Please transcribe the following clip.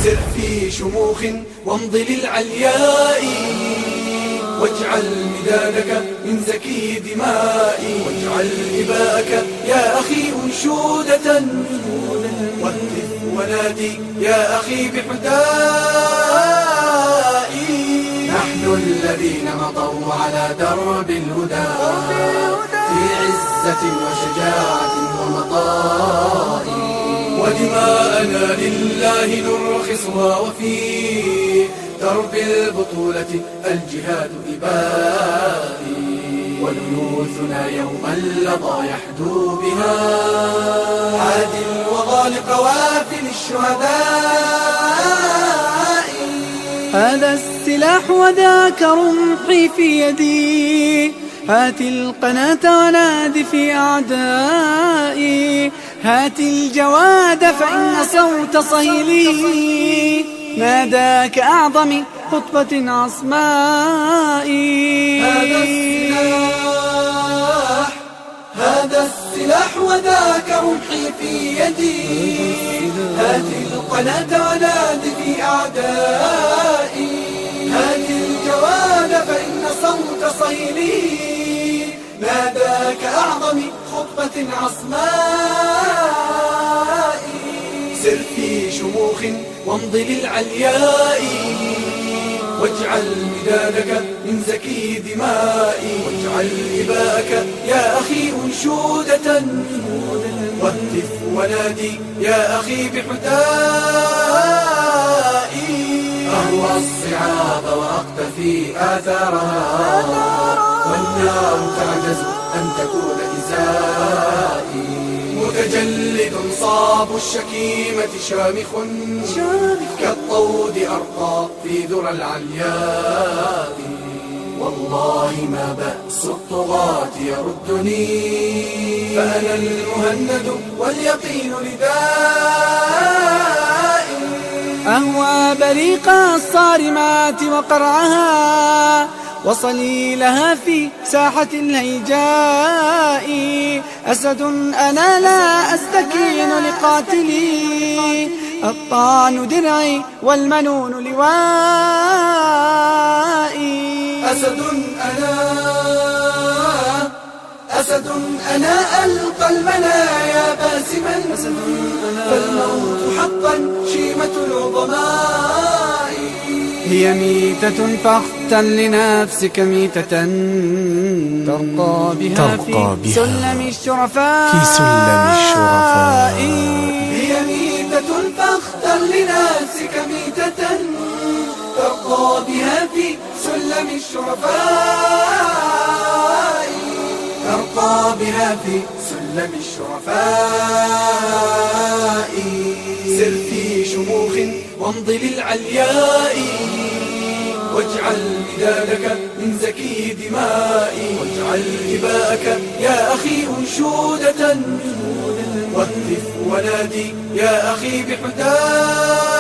سر في شموخ وامض للعلياء، واجعل مدادك من زكي دمائي، واجعل إباءك يا أخي أنشودة، واهتف ونادي يا أخي بحدائي. نحن الذين مضوا على درب الهدى في عزة وشجاعة ومطاء، ودماءنا لله نرخصها، وفي درب البطولة الجهاد إبائي، وليوثنا يوم اللظى يحدو بها عادل وغالق وافل الشهداء. هذا السلاح وذاك رمحي في يدي، هات القناة ونادي في أعدائي، هات الجواد فإن صوت صهيلي ناداك أعظم خطبة عصمائي. هذا السلاح وذاك رمحي في يدي، هات القناة ونادي في أعدائي، هات الجواد فإن صوت صهيلي ناداك أعظم خطبة عصمائي. سر في شموخ وامض للعلياء، واجعل مدادك من زكي دمائي، واجعل إباءك يا أخي أنشودة، واهتف ونادي يا أخي بحدائي. أهوى الصعاب وأقتفي آثارها، والنار تعجز أن تكون إزائي، متجلد صاب الشكيمة شامخ كالطود أرقى في ذرى العلياء. والله ما بأس الطغاة يردني، فأنا المهند واليقين ردائي. أهوى بريق الصارمات وقرعها، وصليلها في ساحة الهيجاء. أسد أنا لا أستكين لقاتلي، الطعن درعي والمنون لوائي. أسد أنا ألقى المنايا باسما، فالموت حقا شيمة العظماء. هي ميتة فاختل لنفسك ميتة ترقى بها في سلم الشرفاء. هي ميتة فاختل لنفسك ميتة ترقى بها في سلم الشرفاء، ترقى بها في سلم الشرفاء. سر في شموخ وامض للعلياء، واجعل مدادك من زكي دمائي، واجعل إباءك يا أخي أنشودة، واهتف ونادي يا أخي بحدائي.